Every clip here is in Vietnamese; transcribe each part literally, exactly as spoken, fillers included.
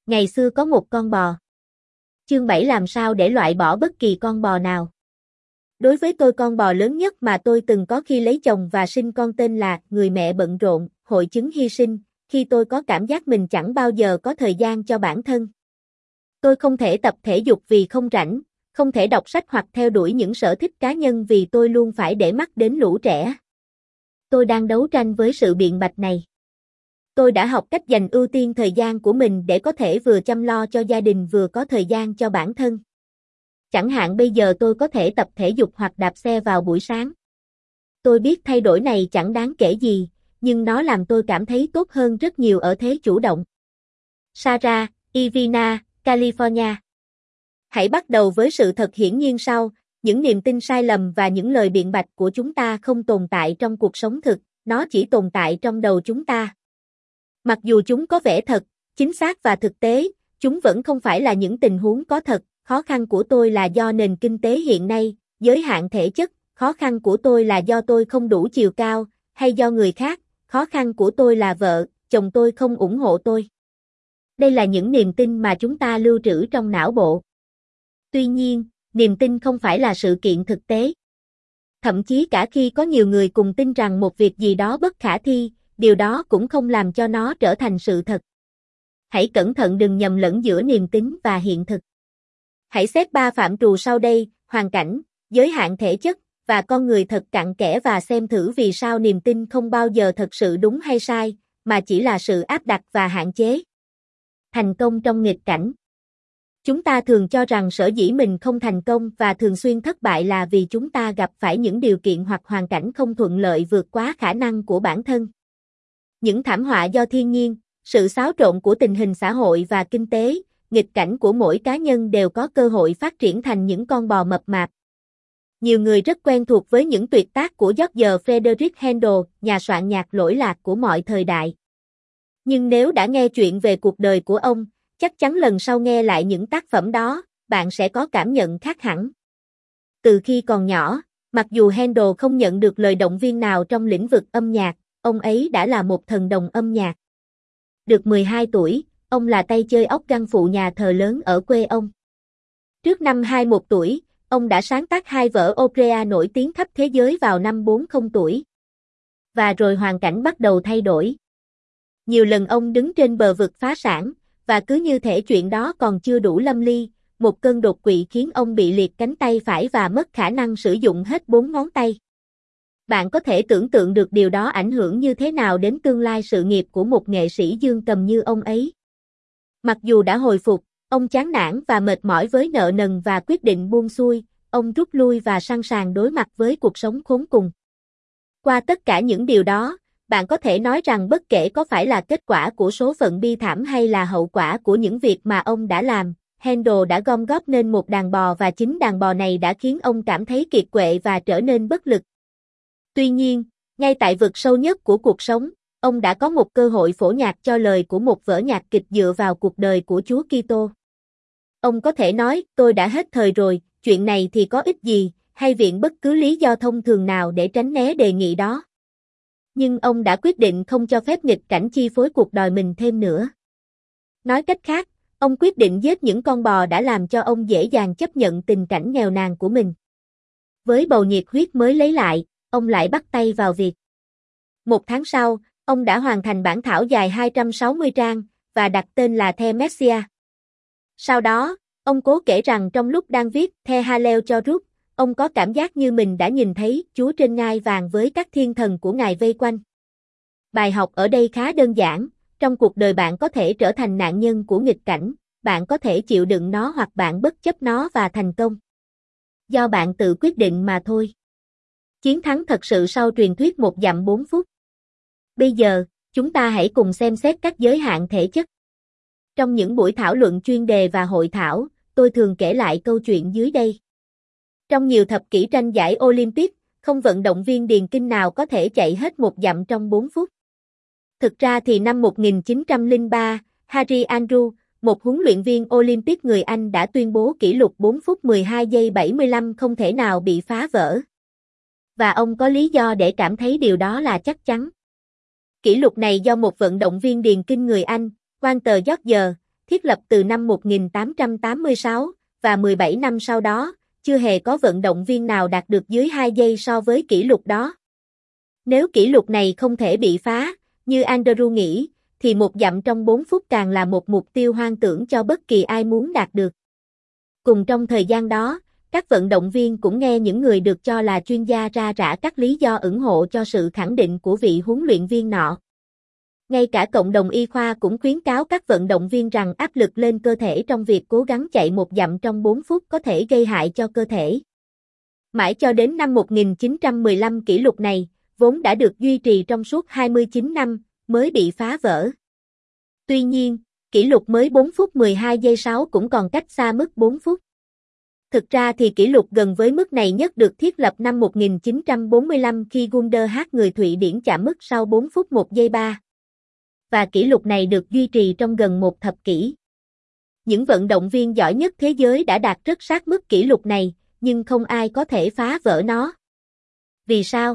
Ngày xưa có một con bò. Chương bảy làm sao để loại bỏ bất kỳ con bò nào. Đối với tôi, con bò lớn nhất mà tôi từng có khi lấy chồng và sinh con tên là Người mẹ bận rộn, hội chứng hy sinh, khi tôi có cảm giác mình chẳng bao giờ có thời gian cho bản thân. Tôi không thể tập thể dục vì không rảnh, không thể đọc sách hoặc theo đuổi những sở thích cá nhân vì tôi luôn phải để mắt đến lũ trẻ. Tôi đang đấu tranh với sự biện bạch này. Tôi đã học cách dành ưu tiên thời gian của mình để có thể vừa chăm lo cho gia đình vừa có thời gian cho bản thân. Chẳng hạn bây giờ tôi có thể tập thể dục hoặc đạp xe vào buổi sáng. Tôi biết thay đổi này chẳng đáng kể gì, nhưng nó làm tôi cảm thấy tốt hơn rất nhiều ở thế chủ động. Sarah, Ivina, California. Hãy bắt đầu với sự thật hiển nhiên sau, những niềm tin sai lầm và những lời biện bạch của chúng ta không tồn tại trong cuộc sống thực, nó chỉ tồn tại trong đầu chúng ta. Mặc dù chúng có vẻ thật, chính xác và thực tế, chúng vẫn không phải là những tình huống có thật. Khó khăn của tôi là do nền kinh tế hiện nay, giới hạn thể chất, khó khăn của tôi là do tôi không đủ chiều cao, hay do người khác, khó khăn của tôi là vợ, chồng tôi không ủng hộ tôi. Đây là những niềm tin mà chúng ta lưu trữ trong não bộ. Tuy nhiên, niềm tin không phải là sự kiện thực tế. Thậm chí cả khi có nhiều người cùng tin rằng một việc gì đó bất khả thi, điều đó cũng không làm cho nó trở thành sự thật. Hãy cẩn thận đừng nhầm lẫn giữa niềm tin và hiện thực. Hãy xét ba phạm trù sau đây: hoàn cảnh, giới hạn thể chất, và con người thật cặn kẽ và xem thử vì sao niềm tin không bao giờ thật sự đúng hay sai, mà chỉ là sự áp đặt và hạn chế. Thành công trong nghịch cảnh. Chúng ta thường cho rằng sở dĩ mình không thành công và thường xuyên thất bại là vì chúng ta gặp phải những điều kiện hoặc hoàn cảnh không thuận lợi vượt quá khả năng của bản thân. Những thảm họa do thiên nhiên, sự xáo trộn của tình hình xã hội và kinh tế, nghịch cảnh của mỗi cá nhân đều có cơ hội phát triển thành những con bò mập mạp. Nhiều người rất quen thuộc với những tuyệt tác của George Frederick Handel, nhà soạn nhạc lỗi lạc của mọi thời đại. Nhưng nếu đã nghe chuyện về cuộc đời của ông, chắc chắn lần sau nghe lại những tác phẩm đó, bạn sẽ có cảm nhận khác hẳn. Từ khi còn nhỏ, mặc dù Handel không nhận được lời động viên nào trong lĩnh vực âm nhạc, ông ấy đã là một thần đồng âm nhạc. Được mười hai tuổi, ông là tay chơi órgan phụ nhà thờ lớn ở quê ông. Trước năm hai mươi mốt tuổi, ông đã sáng tác hai vở opera nổi tiếng khắp thế giới vào năm bốn mươi tuổi. Và rồi hoàn cảnh bắt đầu thay đổi. Nhiều lần ông đứng trên bờ vực phá sản, và cứ như thể chuyện đó còn chưa đủ lâm ly, một cơn đột quỵ khiến ông bị liệt cánh tay phải và mất khả năng sử dụng hết bốn ngón tay. Bạn có thể tưởng tượng được điều đó ảnh hưởng như thế nào đến tương lai sự nghiệp của một nghệ sĩ dương cầm như ông ấy. Mặc dù đã hồi phục, ông chán nản và mệt mỏi với nợ nần và quyết định buông xuôi, ông rút lui và sẵn sàng đối mặt với cuộc sống khốn cùng. Qua tất cả những điều đó, bạn có thể nói rằng bất kể có phải là kết quả của số phận bi thảm hay là hậu quả của những việc mà ông đã làm, Handel đã gom góp nên một đàn bò và chính đàn bò này đã khiến ông cảm thấy kiệt quệ và trở nên bất lực. Tuy nhiên, ngay tại vực sâu nhất của cuộc sống, ông đã có một cơ hội phổ nhạc cho lời của một vở nhạc kịch dựa vào cuộc đời của Chúa Kitô. Ông có thể nói, tôi đã hết thời rồi, chuyện này thì có ích gì, hay viện bất cứ lý do thông thường nào để tránh né đề nghị đó. Nhưng ông đã quyết định không cho phép nghịch cảnh chi phối cuộc đời mình thêm nữa. Nói cách khác, ông quyết định giết những con bò đã làm cho ông dễ dàng chấp nhận tình cảnh nghèo nàn của mình. Với bầu nhiệt huyết mới lấy lại, ông lại bắt tay vào việc. Một tháng sau, ông đã hoàn thành bản thảo dài hai trăm sáu mươi trang, và đặt tên là The Messiah. Sau đó, ông cố kể rằng trong lúc đang viết The Hallel cho Ruth, ông có cảm giác như mình đã nhìn thấy Chúa trên ngai vàng với các thiên thần của Ngài vây quanh. Bài học ở đây khá đơn giản, trong cuộc đời bạn có thể trở thành nạn nhân của nghịch cảnh, bạn có thể chịu đựng nó hoặc bạn bất chấp nó và thành công. Do bạn tự quyết định mà thôi. Chiến thắng thật sự sau truyền thuyết một dặm bốn phút. Bây giờ, chúng ta hãy cùng xem xét các giới hạn thể chất. Trong những buổi thảo luận chuyên đề và hội thảo, tôi thường kể lại câu chuyện dưới đây. Trong nhiều thập kỷ tranh giải Olympic, không vận động viên điền kinh nào có thể chạy hết một dặm trong bốn phút. Thực ra thì năm một nghìn chín trăm lẻ ba, Harry Andrew, một huấn luyện viên Olympic người Anh đã tuyên bố kỷ lục bốn phút mười hai giây bảy mươi lăm không thể nào bị phá vỡ. Và ông có lý do để cảm thấy điều đó là chắc chắn. Kỷ lục này do một vận động viên điền kinh người Anh, Walter George, thiết lập từ năm một nghìn tám trăm tám mươi sáu, và mười bảy năm sau đó, chưa hề có vận động viên nào đạt được dưới hai giây so với kỷ lục đó. Nếu kỷ lục này không thể bị phá, như Andrew nghĩ, thì một dặm trong bốn phút càng là một mục tiêu hoang tưởng cho bất kỳ ai muốn đạt được. Cùng trong thời gian đó, các vận động viên cũng nghe những người được cho là chuyên gia ra rã các lý do ủng hộ cho sự khẳng định của vị huấn luyện viên nọ. Ngay cả cộng đồng y khoa cũng khuyến cáo các vận động viên rằng áp lực lên cơ thể trong việc cố gắng chạy một dặm trong bốn phút có thể gây hại cho cơ thể. Mãi cho đến năm một nghìn chín trăm mười lăm, kỷ lục này, vốn đã được duy trì trong suốt hai mươi chín năm, mới bị phá vỡ. Tuy nhiên, kỷ lục mới bốn phút mười hai giây sáu cũng còn cách xa mức bốn phút. Thực ra thì kỷ lục gần với mức này nhất được thiết lập năm một nghìn chín trăm bốn mươi lăm khi Gunder H người Thụy Điển chạm mức sau bốn phút một giây ba. Và kỷ lục này được duy trì trong gần một thập kỷ. Những vận động viên giỏi nhất thế giới đã đạt rất sát mức kỷ lục này, nhưng không ai có thể phá vỡ nó. Vì sao?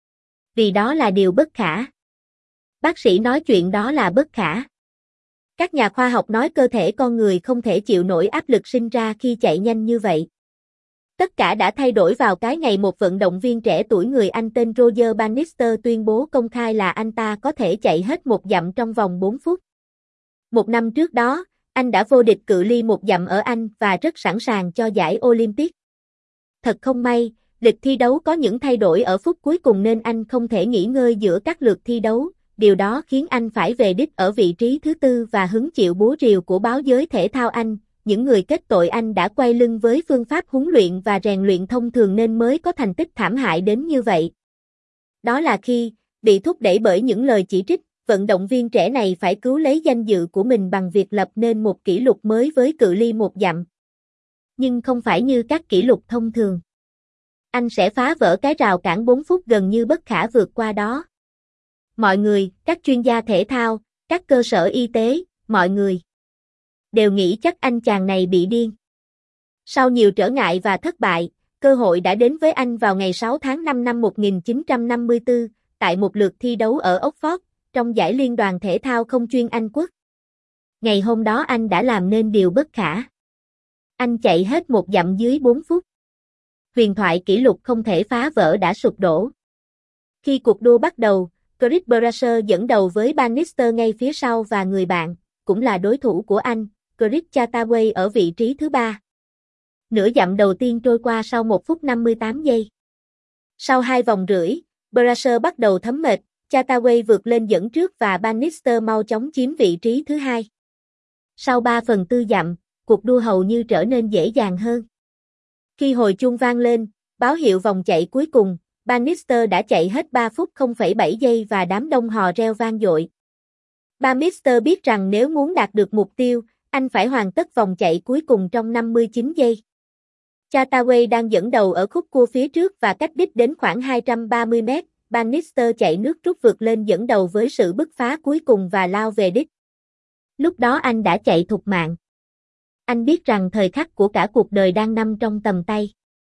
Vì đó là điều bất khả. Bác sĩ nói chuyện đó là bất khả. Các nhà khoa học nói cơ thể con người không thể chịu nổi áp lực sinh ra khi chạy nhanh như vậy. Tất cả đã thay đổi vào cái ngày một vận động viên trẻ tuổi người Anh tên Roger Bannister tuyên bố công khai là anh ta có thể chạy hết một dặm trong vòng bốn phút. Một năm trước đó, anh đã vô địch cự ly một dặm ở Anh và rất sẵn sàng cho giải Olympic. Thật không may, lịch thi đấu có những thay đổi ở phút cuối cùng nên anh không thể nghỉ ngơi giữa các lượt thi đấu. Điều đó khiến anh phải về đích ở vị trí thứ tư và hứng chịu búa rìu của báo giới thể thao Anh. Những người kết tội anh đã quay lưng với phương pháp huấn luyện và rèn luyện thông thường nên mới có thành tích thảm hại đến như vậy. Đó là khi, bị thúc đẩy bởi những lời chỉ trích, vận động viên trẻ này phải cứu lấy danh dự của mình bằng việc lập nên một kỷ lục mới với cự ly một dặm. Nhưng không phải như các kỷ lục thông thường. Anh sẽ phá vỡ cái rào cản bốn phút gần như bất khả vượt qua đó. Mọi người, các chuyên gia thể thao, các cơ sở y tế, mọi người đều nghĩ chắc anh chàng này bị điên. Sau nhiều trở ngại và thất bại, cơ hội đã đến với anh vào ngày sáu tháng năm năm một nghìn chín trăm năm mươi tư, tại một lượt thi đấu ở Oxford, trong giải liên đoàn thể thao không chuyên Anh quốc. Ngày hôm đó anh đã làm nên điều bất khả. Anh chạy hết một dặm dưới bốn phút. Huyền thoại kỷ lục không thể phá vỡ đã sụp đổ. Khi cuộc đua bắt đầu, Chris Brasser dẫn đầu với Bannister ngay phía sau và người bạn, cũng là đối thủ của anh, Chris Chataway ở vị trí thứ ba. Nửa dặm đầu tiên trôi qua sau một phút năm mươi tám giây. Sau hai vòng rưỡi, Brasser bắt đầu thấm mệt, Chataway vượt lên dẫn trước và Bannister mau chóng chiếm vị trí thứ hai. Sau ba phần tư dặm, cuộc đua hầu như trở nên dễ dàng hơn. Khi hồi chuông vang lên, báo hiệu vòng chạy cuối cùng, Bannister đã chạy hết ba phút không phẩy bảy giây và đám đông hò reo vang dội. Bannister biết rằng nếu muốn đạt được mục tiêu, anh phải hoàn tất vòng chạy cuối cùng trong năm mươi chín giây. Chataway đang dẫn đầu ở khúc cua phía trước và cách đích đến khoảng hai trăm ba mươi mét, Bannister chạy nước rút vượt lên dẫn đầu với sự bứt phá cuối cùng và lao về đích. Lúc đó anh đã chạy thục mạng. Anh biết rằng thời khắc của cả cuộc đời đang nằm trong tầm tay.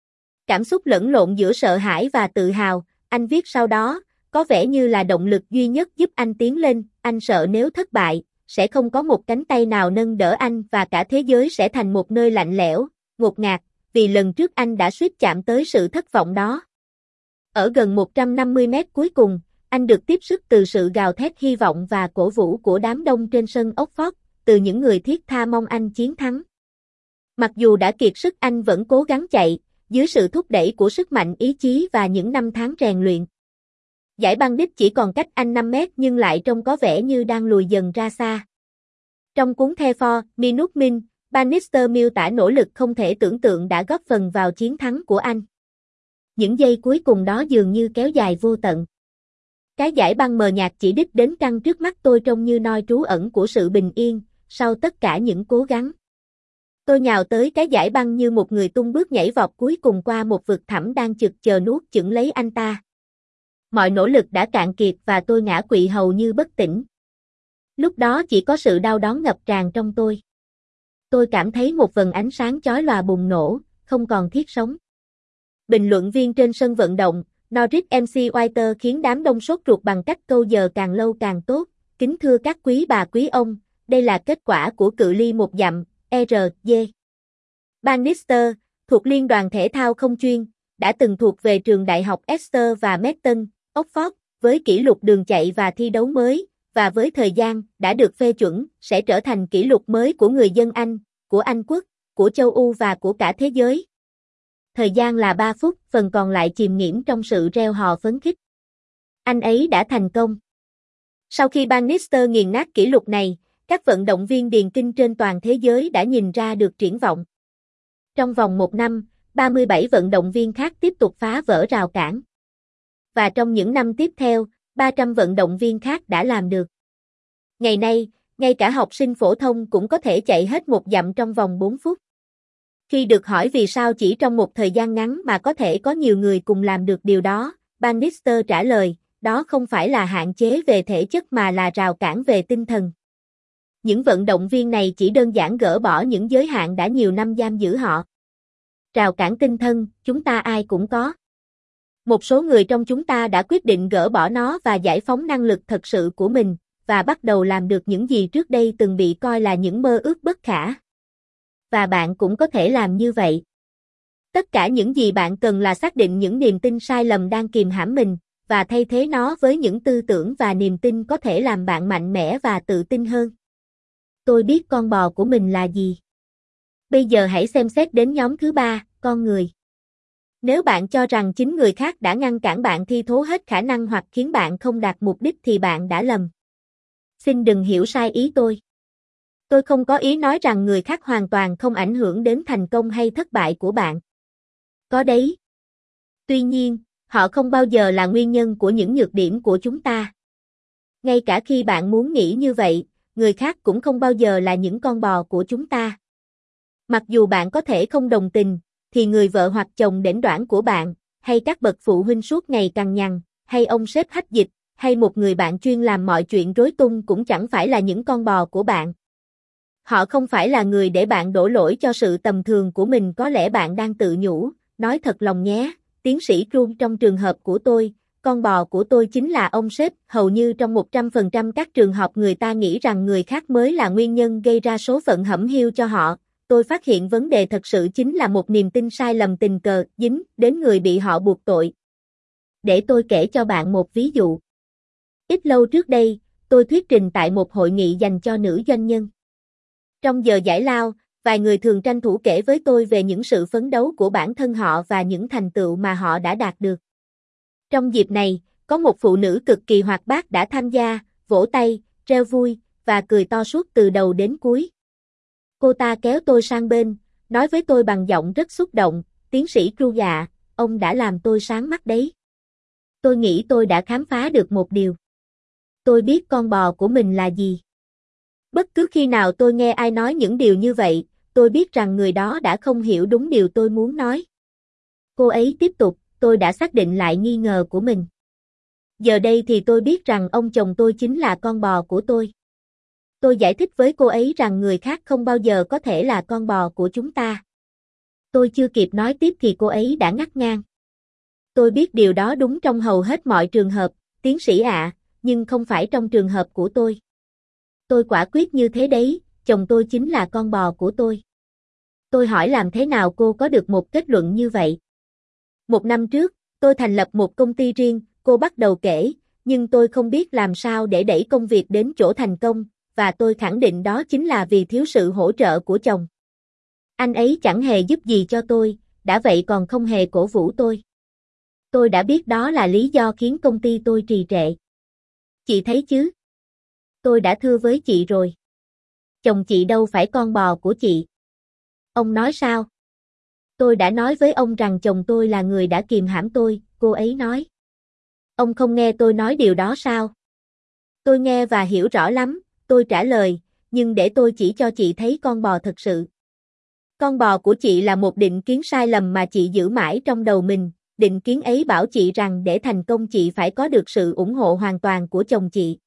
Cảm xúc lẫn lộn giữa sợ hãi và tự hào, anh viết sau đó, có vẻ như là động lực duy nhất giúp anh tiến lên, anh sợ nếu thất bại, sẽ không có một cánh tay nào nâng đỡ anh và cả thế giới sẽ thành một nơi lạnh lẽo, ngột ngạt, vì lần trước anh đã suýt chạm tới sự thất vọng đó. Ở gần một trăm năm mươi mét cuối cùng, anh được tiếp sức từ sự gào thét hy vọng và cổ vũ của đám đông trên sân Oxford, từ những người thiết tha mong anh chiến thắng. Mặc dù đã kiệt sức anh vẫn cố gắng chạy, dưới sự thúc đẩy của sức mạnh ý chí và những năm tháng rèn luyện. Giải băng đích chỉ còn cách anh năm mét nhưng lại trông có vẻ như đang lùi dần ra xa. Trong cuốn The Four Minute Man, Bannister miêu tả nỗ lực không thể tưởng tượng đã góp phần vào chiến thắng của anh. Những giây cuối cùng đó dường như kéo dài vô tận. Cái giải băng mờ nhạt chỉ đích đến căng trước mắt tôi trông như nơi trú ẩn của sự bình yên, sau tất cả những cố gắng. Tôi nhào tới cái giải băng như một người tung bước nhảy vọt cuối cùng qua một vực thẳm đang chực chờ nuốt chửng lấy anh ta. Mọi nỗ lực đã cạn kiệt và tôi ngã quỵ hầu như bất tỉnh. Lúc đó chỉ có sự đau đớn ngập tràn trong tôi. Tôi cảm thấy một vầng ánh sáng chói lòa bùng nổ, không còn thiết sống. Bình luận viên trên sân vận động, Norris em xê Whiter khiến đám đông sốt ruột bằng cách câu giờ càng lâu càng tốt. Kính thưa các quý bà quý ông, Đây là kết quả của cự ly một dặm, R G. Bannister, thuộc Liên đoàn Thể thao không chuyên, đã từng thuộc về trường đại học Exeter và Merton, Oxford, với kỷ lục đường chạy và thi đấu mới, và với thời gian đã được phê chuẩn, sẽ trở thành kỷ lục mới của người dân Anh, của Anh quốc, của châu Âu và của cả thế giới. Thời gian là ba phút, phần còn lại chìm nghiễm trong sự reo hò phấn khích. Anh ấy đã thành công. Sau khi Bannister nghiền nát kỷ lục này, các vận động viên điền kinh trên toàn thế giới đã nhìn ra được triển vọng. Trong vòng một năm, ba mươi bảy vận động viên khác tiếp tục phá vỡ rào cản. Và trong những năm tiếp theo, ba trăm vận động viên khác đã làm được. Ngày nay, ngay cả học sinh phổ thông cũng có thể chạy hết một dặm trong vòng bốn phút. Khi được hỏi vì sao chỉ trong một thời gian ngắn mà có thể có nhiều người cùng làm được điều đó, Bannister trả lời, đó không phải là hạn chế về thể chất mà là rào cản về tinh thần. Những vận động viên này chỉ đơn giản gỡ bỏ những giới hạn đã nhiều năm giam giữ họ. Rào cản tinh thần, chúng ta ai cũng có. Một số người trong chúng ta đã quyết định gỡ bỏ nó và giải phóng năng lực thật sự của mình, và bắt đầu làm được những gì trước đây từng bị coi là những mơ ước bất khả. Và bạn cũng có thể làm như vậy. Tất cả những gì bạn cần là xác định những niềm tin sai lầm đang kìm hãm mình, và thay thế nó với những tư tưởng và niềm tin có thể làm bạn mạnh mẽ và tự tin hơn. Tôi biết con bò của mình là gì. Bây giờ hãy xem xét đến nhóm thứ ba, con người. Nếu bạn cho rằng chính người khác đã ngăn cản bạn thi thố hết khả năng hoặc khiến bạn không đạt mục đích thì bạn đã lầm. Xin đừng hiểu sai ý tôi. Tôi không có ý nói rằng người khác hoàn toàn không ảnh hưởng đến thành công hay thất bại của bạn. Có đấy. Tuy nhiên, họ không bao giờ là nguyên nhân của những nhược điểm của chúng ta. Ngay cả khi bạn muốn nghĩ như vậy, người khác cũng không bao giờ là những con bò của chúng ta. Mặc dù bạn có thể không đồng tình, thì người vợ hoặc chồng đểnh đoản của bạn, hay các bậc phụ huynh suốt ngày cằn nhằn, hay ông sếp hách dịch, hay một người bạn chuyên làm mọi chuyện rối tung cũng chẳng phải là những con bò của bạn. Họ không phải là người để bạn đổ lỗi cho sự tầm thường của mình, có lẽ bạn đang tự nhủ, nói thật lòng nhé, tiến sĩ Krum, trong trường hợp của tôi, con bò của tôi chính là ông sếp. Hầu như trong một trăm phần trăm các trường hợp người ta nghĩ rằng người khác mới là nguyên nhân gây ra số phận hẩm hiu cho họ. Tôi phát hiện vấn đề thật sự chính là một niềm tin sai lầm tình cờ dính đến người bị họ buộc tội. Để tôi kể cho bạn một ví dụ. Ít lâu trước đây, tôi thuyết trình tại một hội nghị dành cho nữ doanh nhân. Trong giờ giải lao, vài người thường tranh thủ kể với tôi về những sự phấn đấu của bản thân họ và những thành tựu mà họ đã đạt được. Trong dịp này, có một phụ nữ cực kỳ hoạt bát đã tham gia, vỗ tay, reo vui, và cười to suốt từ đầu đến cuối. Cô ta kéo tôi sang bên, nói với tôi bằng giọng rất xúc động, tiến sĩ Kru dạ, ông đã làm tôi sáng mắt đấy. Tôi nghĩ tôi đã khám phá được một điều. Tôi biết con bò của mình là gì. Bất cứ khi nào tôi nghe ai nói những điều như vậy, tôi biết rằng người đó đã không hiểu đúng điều tôi muốn nói. Cô ấy tiếp tục, tôi đã xác định lại nghi ngờ của mình. Giờ đây thì tôi biết rằng ông chồng tôi chính là con bò của tôi. Tôi giải thích với cô ấy rằng người khác không bao giờ có thể là con bò của chúng ta. Tôi chưa kịp nói tiếp thì cô ấy đã ngắt ngang. Tôi biết điều đó đúng trong hầu hết mọi trường hợp, tiến sĩ ạ, nhưng không phải trong trường hợp của tôi. Tôi quả quyết như thế đấy, chồng tôi chính là con bò của tôi. Tôi hỏi làm thế nào cô có được một kết luận như vậy? Một năm trước, tôi thành lập một công ty riêng, cô bắt đầu kể, nhưng tôi không biết làm sao để đẩy công việc đến chỗ thành công, và tôi khẳng định đó chính là vì thiếu sự hỗ trợ của chồng. Anh ấy chẳng hề giúp gì cho tôi, đã vậy còn không hề cổ vũ tôi. Tôi đã biết đó là lý do khiến công ty tôi trì trệ. Chị thấy chứ? Tôi đã thưa với chị rồi. Chồng chị đâu phải con bò của chị. Ông nói sao? Tôi đã nói với ông rằng chồng tôi là người đã kìm hãm tôi, cô ấy nói. Ông không nghe tôi nói điều đó sao? Tôi nghe và hiểu rõ lắm, tôi trả lời, nhưng để tôi chỉ cho chị thấy con bò thật sự. Con bò của chị là một định kiến sai lầm mà chị giữ mãi trong đầu mình, định kiến ấy bảo chị rằng để thành công chị phải có được sự ủng hộ hoàn toàn của chồng chị.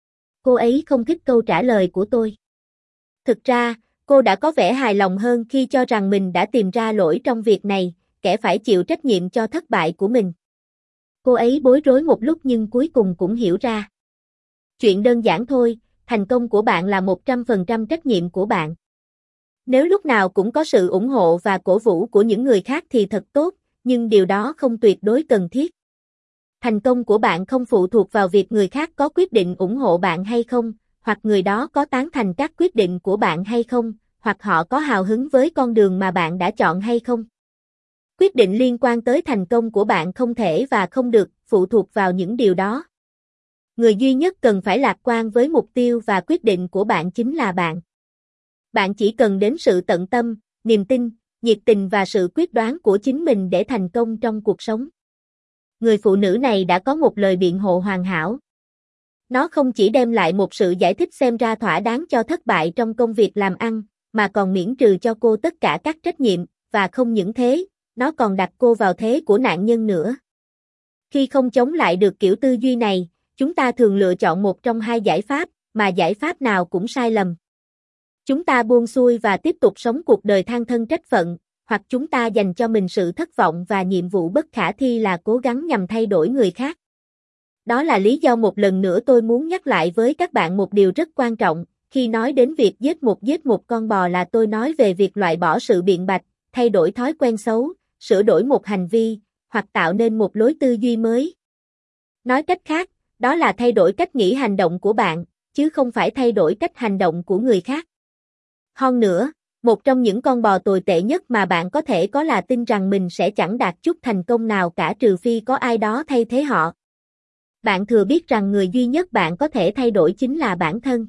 Cô ấy không thích câu trả lời của tôi. Thực ra, cô đã có vẻ hài lòng hơn khi cho rằng mình đã tìm ra lỗi trong việc này, kẻ phải chịu trách nhiệm cho thất bại của mình. Cô ấy bối rối một lúc nhưng cuối cùng cũng hiểu ra. Chuyện đơn giản thôi, thành công của bạn là một trăm phần trăm trách nhiệm của bạn. Nếu lúc nào cũng có sự ủng hộ và cổ vũ của những người khác thì thật tốt, nhưng điều đó không tuyệt đối cần thiết. Thành công của bạn không phụ thuộc vào việc người khác có quyết định ủng hộ bạn hay không, hoặc người đó có tán thành các quyết định của bạn hay không, hoặc họ có hào hứng với con đường mà bạn đã chọn hay không. Quyết định liên quan tới thành công của bạn không thể và không được phụ thuộc vào những điều đó. Người duy nhất cần phải lạc quan với mục tiêu và quyết định của bạn chính là bạn. Bạn chỉ cần đến sự tận tâm, niềm tin, nhiệt tình và sự quyết đoán của chính mình để thành công trong cuộc sống. Người phụ nữ này đã có một lời biện hộ hoàn hảo. Nó không chỉ đem lại một sự giải thích xem ra thỏa đáng cho thất bại trong công việc làm ăn, mà còn miễn trừ cho cô tất cả các trách nhiệm, và không những thế, nó còn đặt cô vào thế của nạn nhân nữa. Khi không chống lại được kiểu tư duy này, chúng ta thường lựa chọn một trong hai giải pháp, mà giải pháp nào cũng sai lầm. Chúng ta buông xuôi và tiếp tục sống cuộc đời than thân trách phận, hoặc chúng ta dành cho mình sự thất vọng và nhiệm vụ bất khả thi là cố gắng nhằm thay đổi người khác. Đó là lý do một lần nữa tôi muốn nhắc lại với các bạn một điều rất quan trọng, khi nói đến việc giết một giết một con bò là tôi nói về việc loại bỏ sự biện bạch, thay đổi thói quen xấu, sửa đổi một hành vi, hoặc tạo nên một lối tư duy mới. Nói cách khác, đó là thay đổi cách nghĩ hành động của bạn, chứ không phải thay đổi cách hành động của người khác. Hơn nữa, một trong những con bò tồi tệ nhất mà bạn có thể có là tin rằng mình sẽ chẳng đạt chút thành công nào cả trừ phi có ai đó thay thế họ. Bạn thừa biết rằng người duy nhất bạn có thể thay đổi chính là bản thân.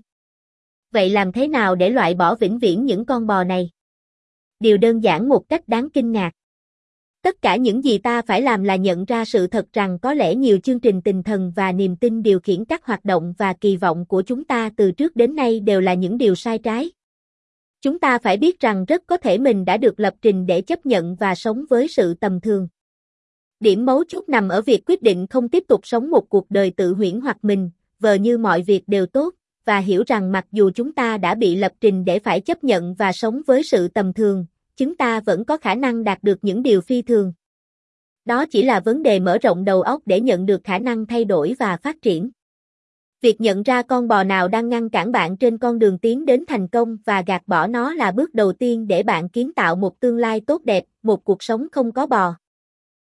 Vậy làm thế nào để loại bỏ vĩnh viễn những con bò này? Điều đơn giản một cách đáng kinh ngạc. Tất cả những gì ta phải làm là nhận ra sự thật rằng có lẽ nhiều chương trình tinh thần và niềm tin điều khiển các hoạt động và kỳ vọng của chúng ta từ trước đến nay đều là những điều sai trái. Chúng ta phải biết rằng rất có thể mình đã được lập trình để chấp nhận và sống với sự tầm thường. Điểm mấu chốt nằm ở việc quyết định không tiếp tục sống một cuộc đời tự huyễn hoặc mình, vờ như mọi việc đều tốt, và hiểu rằng mặc dù chúng ta đã bị lập trình để phải chấp nhận và sống với sự tầm thường, chúng ta vẫn có khả năng đạt được những điều phi thường. Đó chỉ là vấn đề mở rộng đầu óc để nhận được khả năng thay đổi và phát triển. Việc nhận ra con bò nào đang ngăn cản bạn trên con đường tiến đến thành công và gạt bỏ nó là bước đầu tiên để bạn kiến tạo một tương lai tốt đẹp, một cuộc sống không có bò.